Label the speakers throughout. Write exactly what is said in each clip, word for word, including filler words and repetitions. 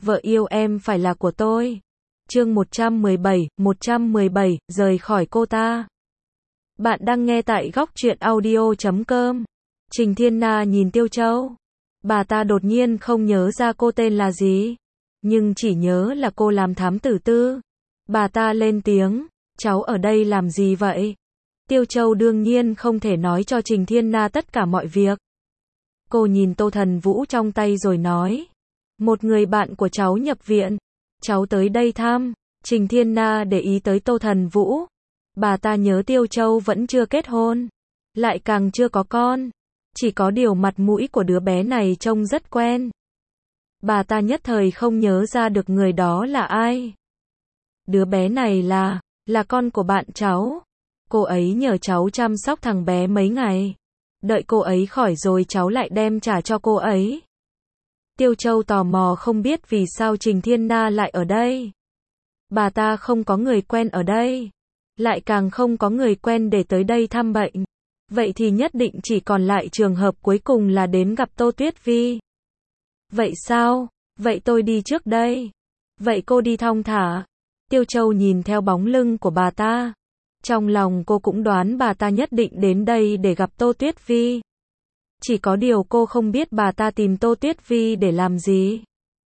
Speaker 1: vợ yêu em phải là của tôi. Chương một trăm mười bảy, một trăm mười bảy, rời khỏi cô ta. Bạn đang nghe tại góc truyện audio chấm com. Trình Thiên Na nhìn Tiêu Châu. Bà ta đột nhiên không nhớ ra cô tên là gì, nhưng chỉ nhớ là cô làm thám tử tư. Bà ta lên tiếng, cháu ở đây làm gì vậy? Tiêu Châu đương nhiên không thể nói cho Trình Thiên Na tất cả mọi việc. Cô nhìn Tô Thần Vũ trong tay rồi nói, một người bạn của cháu nhập viện, cháu tới đây thăm. Trình Thiên Na để ý tới Tô Thần Vũ. Bà ta nhớ Tiêu Châu vẫn chưa kết hôn, lại càng chưa có con. Chỉ có điều mặt mũi của đứa bé này trông rất quen. Bà ta nhất thời không nhớ ra được người đó là ai. Đứa bé này là, là con của bạn cháu. Cô ấy nhờ cháu chăm sóc thằng bé mấy ngày. Đợi cô ấy khỏi rồi cháu lại đem trả cho cô ấy. Tiêu Châu tò mò không biết vì sao Trình Thiên Na lại ở đây. Bà ta không có người quen ở đây, lại càng không có người quen để tới đây thăm bệnh. Vậy thì nhất định chỉ còn lại trường hợp cuối cùng là đến gặp Tô Tuyết Vi. Vậy sao? Vậy tôi đi trước đây. Vậy cô đi thong thả. Tiêu Châu nhìn theo bóng lưng của bà ta. Trong lòng cô cũng đoán bà ta nhất định đến đây để gặp Tô Tuyết Vi. Chỉ có điều cô không biết bà ta tìm Tô Tuyết Vi để làm gì.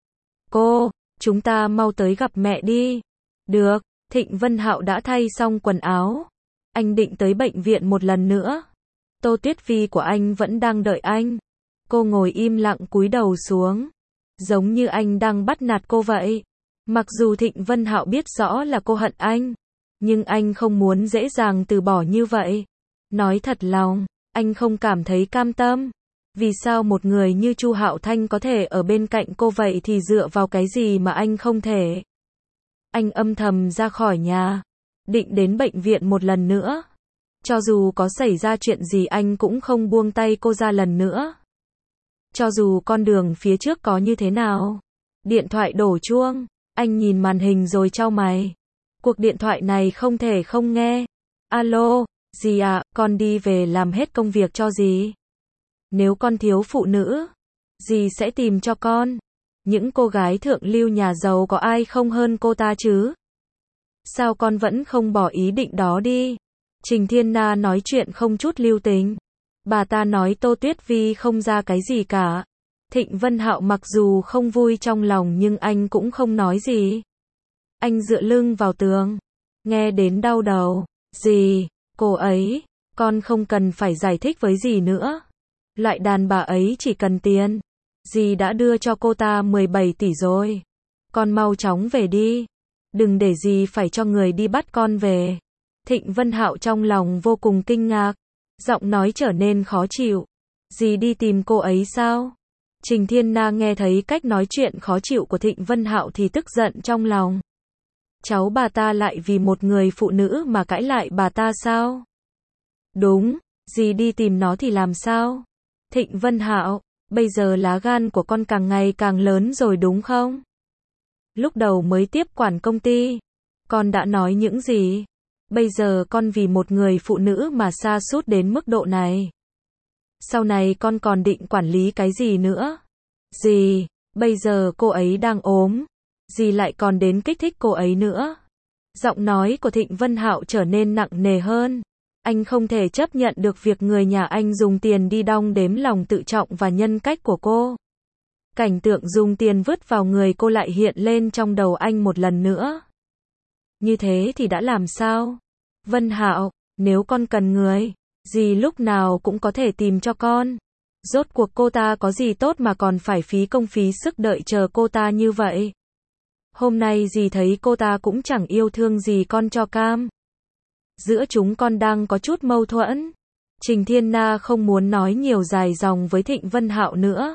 Speaker 1: Cô, chúng ta mau tới gặp mẹ đi. Được, Thịnh Vân Hạo đã thay xong quần áo. Anh định tới bệnh viện một lần nữa. Tô Tuyết Vi của anh vẫn đang đợi anh. Cô ngồi im lặng cúi đầu xuống, giống như anh đang bắt nạt cô vậy. Mặc dù Thịnh Vân Hạo biết rõ là cô hận anh, nhưng anh không muốn dễ dàng từ bỏ như vậy. Nói thật lòng, anh không cảm thấy cam tâm. Vì sao một người như Chu Hạo Thanh có thể ở bên cạnh cô vậy thì dựa vào cái gì mà anh không thể? Anh âm thầm ra khỏi nhà, định đến bệnh viện một lần nữa. Cho dù có xảy ra chuyện gì anh cũng không buông tay cô ra lần nữa. Cho dù con đường phía trước có như thế nào. Điện thoại đổ chuông, anh nhìn màn hình rồi chau mày. Cuộc điện thoại này không thể không nghe. Alo, dì ạ, con đi về làm hết công việc cho dì. Nếu con thiếu phụ nữ, dì sẽ tìm cho con. Những cô gái thượng lưu nhà giàu có ai không hơn cô ta chứ? Sao con vẫn không bỏ ý định đó đi? Trình Thiên Na nói chuyện không chút lưu tình. Bà ta nói Tô Tuyết Vi không ra cái gì cả. Thịnh Vân Hạo mặc dù không vui trong lòng nhưng anh cũng không nói gì. Anh dựa lưng vào tường, nghe đến đau đầu. Dì, cô ấy, con không cần phải giải thích với dì nữa. Loại đàn bà ấy chỉ cần tiền. Dì đã đưa cho cô ta mười bảy tỷ rồi. Con mau chóng về đi. Đừng để dì phải cho người đi bắt con về. Thịnh Vân Hạo trong lòng vô cùng kinh ngạc. Giọng nói trở nên khó chịu. Dì đi tìm cô ấy sao? Trình Thiên Na nghe thấy cách nói chuyện khó chịu của Thịnh Vân Hạo thì tức giận trong lòng. Cháu bà ta lại vì một người phụ nữ mà cãi lại bà ta sao? Đúng, dì đi tìm nó thì làm sao? Thịnh Vân Hạo, bây giờ lá gan của con càng ngày càng lớn rồi đúng không? Lúc đầu mới tiếp quản công ty, con đã nói những gì? Bây giờ con vì một người phụ nữ mà sa sút đến mức độ này. Sau này con còn định quản lý cái gì nữa? Dì, bây giờ cô ấy đang ốm. Dì lại còn đến kích thích cô ấy nữa. Giọng nói của Thịnh Vân Hạo trở nên nặng nề hơn. Anh không thể chấp nhận được việc người nhà anh dùng tiền đi đong đếm lòng tự trọng và nhân cách của cô. Cảnh tượng dùng tiền vứt vào người cô lại hiện lên trong đầu anh một lần nữa. Như thế thì đã làm sao? Vân Hạo, nếu con cần người, dì lúc nào cũng có thể tìm cho con. Rốt cuộc cô ta có gì tốt mà còn phải phí công phí sức đợi chờ cô ta như vậy? Hôm nay dì thấy cô ta cũng chẳng yêu thương gì con cho cam. Giữa chúng con đang có chút mâu thuẫn. Trình Thiên Na không muốn nói nhiều dài dòng với Thịnh Vân Hạo nữa.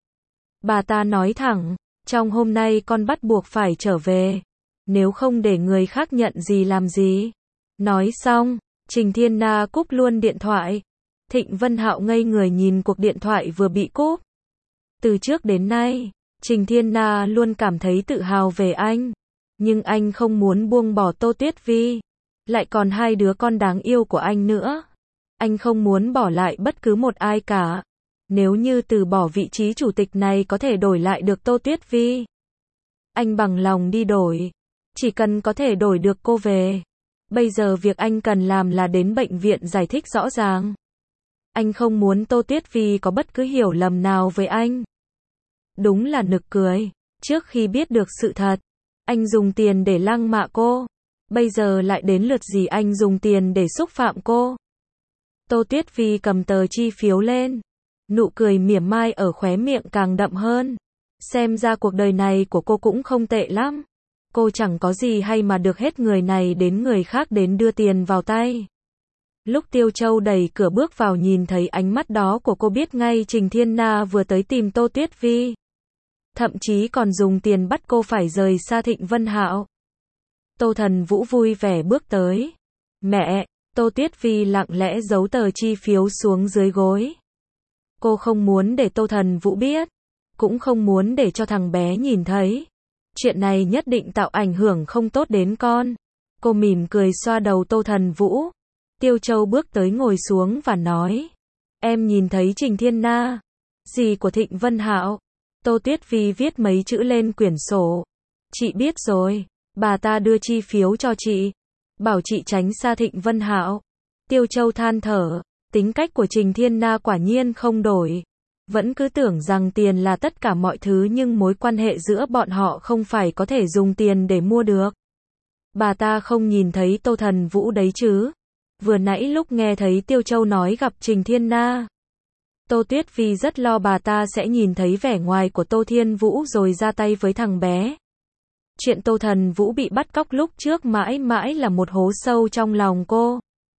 Speaker 1: Bà ta nói thẳng, trong hôm nay con bắt buộc phải trở về. Nếu không để người khác nhận gì làm gì. Nói xong, Trình Thiên Na cúp luôn điện thoại. Thịnh Vân Hạo ngây người nhìn cuộc điện thoại vừa bị cúp. Từ trước đến nay, Trình Thiên Na luôn cảm thấy tự hào về anh. Nhưng anh không muốn buông bỏ Tô Tuyết Vi. Lại còn hai đứa con đáng yêu của anh nữa. Anh không muốn bỏ lại bất cứ một ai cả. Nếu như từ bỏ vị trí chủ tịch này có thể đổi lại được Tô Tuyết Vi, anh bằng lòng đi đổi. Chỉ cần có thể đổi được cô về. Bây giờ việc anh cần làm là đến bệnh viện giải thích rõ ràng. Anh không muốn Tô Tuyết Vi có bất cứ hiểu lầm nào với anh. Đúng là nực cười. Trước khi biết được sự thật, anh dùng tiền để lăng mạ cô. Bây giờ lại đến lượt gì anh dùng tiền để xúc phạm cô. Tô Tuyết Vi cầm tờ chi phiếu lên. Nụ cười mỉa mai ở khóe miệng càng đậm hơn. Xem ra cuộc đời này của cô cũng không tệ lắm. Cô chẳng có gì hay mà được hết người này đến người khác đến đưa tiền vào tay. Lúc Tiêu Châu đẩy cửa bước vào nhìn thấy ánh mắt đó của cô biết ngay Trình Thiên Na vừa tới tìm Tô Tuyết Vi. Thậm chí còn dùng tiền bắt cô phải rời xa Thịnh Vân Hạo. Tô Thần Vũ vui vẻ bước tới. Mẹ, Tô Tuyết Vi lặng lẽ giấu tờ chi phiếu xuống dưới gối. Cô không muốn để Tô Thần Vũ biết. Cũng không muốn để cho thằng bé nhìn thấy. Chuyện này nhất định tạo ảnh hưởng không tốt đến con. Cô mỉm cười xoa đầu Tô Thần Vũ. Tiêu Châu bước tới ngồi xuống và nói. Em nhìn thấy Trình Thiên Na. Dì của Thịnh Vân Hạo. Tô Tuyết Vi viết mấy chữ lên quyển sổ. Chị biết rồi. Bà ta đưa chi phiếu cho chị. Bảo chị tránh xa Thịnh Vân Hạo. Tiêu Châu than thở. Tính cách của Trình Thiên Na quả nhiên không đổi. Vẫn cứ tưởng rằng tiền là tất cả mọi thứ nhưng mối quan hệ giữa bọn họ không phải có thể dùng tiền để mua được. Bà ta không nhìn thấy Tô Thần Vũ đấy chứ. Vừa nãy lúc nghe thấy Tiêu Châu nói gặp Trình Thiên Na. Tô Tuyết Vi rất lo bà ta sẽ nhìn thấy vẻ ngoài của Tô Thiên Vũ rồi ra tay với thằng bé. Chuyện Tô Thần Vũ bị bắt cóc lúc trước mãi mãi là một hố sâu trong lòng cô.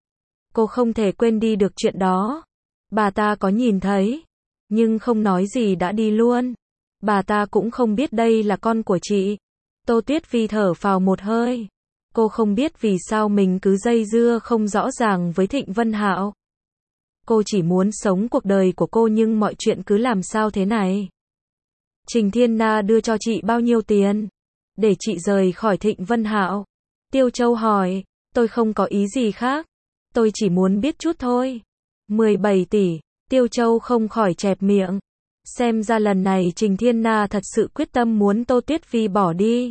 Speaker 1: Cô không thể quên đi được chuyện đó. Bà ta có nhìn thấy, nhưng không nói gì đã đi luôn. Bà ta cũng không biết đây là con của chị. Tô Tuyết Vi thở phào một hơi. Cô không biết vì sao mình cứ dây dưa không rõ ràng với Thịnh Vân Hạo. Cô chỉ muốn sống cuộc đời của cô nhưng mọi chuyện cứ làm sao thế này. Trình Thiên Na đưa cho chị bao nhiêu tiền? Để chị rời khỏi Thịnh Vân Hạo. Tiêu Châu hỏi. Tôi không có ý gì khác. Tôi chỉ muốn biết chút thôi. mười bảy tỷ. Tiêu Châu không khỏi chẹp miệng. Xem ra lần này Trình Thiên Na thật sự quyết tâm muốn Tô Tuyết Vi bỏ đi.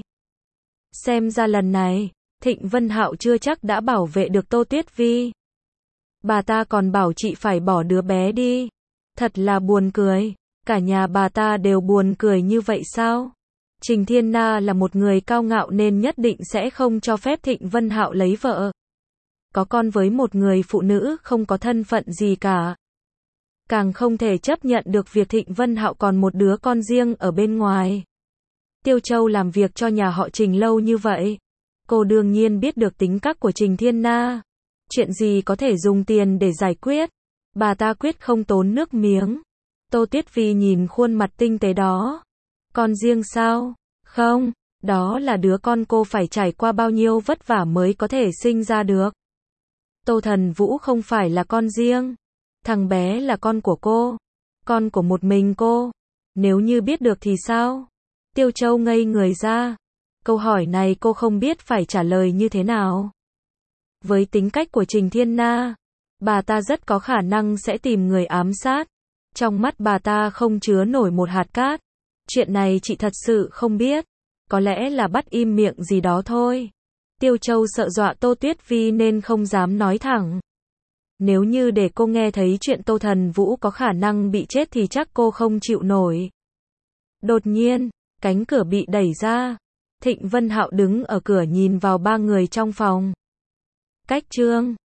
Speaker 1: Xem ra lần này, Thịnh Vân Hạo chưa chắc đã bảo vệ được Tô Tuyết Vi. Bà ta còn bảo chị phải bỏ đứa bé đi. Thật là buồn cười. Cả nhà bà ta đều buồn cười như vậy sao? Trình Thiên Na là một người cao ngạo nên nhất định sẽ không cho phép Thịnh Vân Hạo lấy vợ. Có con với một người phụ nữ không có thân phận gì cả. Càng không thể chấp nhận được việc Thịnh Vân Hạo còn một đứa con riêng ở bên ngoài. Tiêu Châu làm việc cho nhà họ Trình lâu như vậy. Cô đương nhiên biết được tính cách của Trình Thiên Na. Chuyện gì có thể dùng tiền để giải quyết. Bà ta quyết không tốn nước miếng. Tô Tuyết Vi nhìn khuôn mặt tinh tế đó. Con riêng sao? Không, đó là đứa con cô phải trải qua bao nhiêu vất vả mới có thể sinh ra được. Tô Thần Vũ không phải là con riêng. Thằng bé là con của cô. Con của một mình cô. Nếu như biết được thì sao? Tiêu Châu ngây người ra. Câu hỏi này cô không biết phải trả lời như thế nào. Với tính cách của Trình Thiên Na, bà ta rất có khả năng sẽ tìm người ám sát. Trong mắt bà ta không chứa nổi một hạt cát. Chuyện này chị thật sự không biết. Có lẽ là bắt im miệng gì đó thôi. Tiêu Châu sợ dọa Tô Tuyết Vi nên không dám nói thẳng. Nếu như để cô nghe thấy chuyện Tô Thần Vũ có khả năng bị chết thì chắc cô không chịu nổi. Đột nhiên, cánh cửa bị đẩy ra. Thịnh Vân Hạo đứng ở cửa nhìn vào ba người trong phòng. Cách chương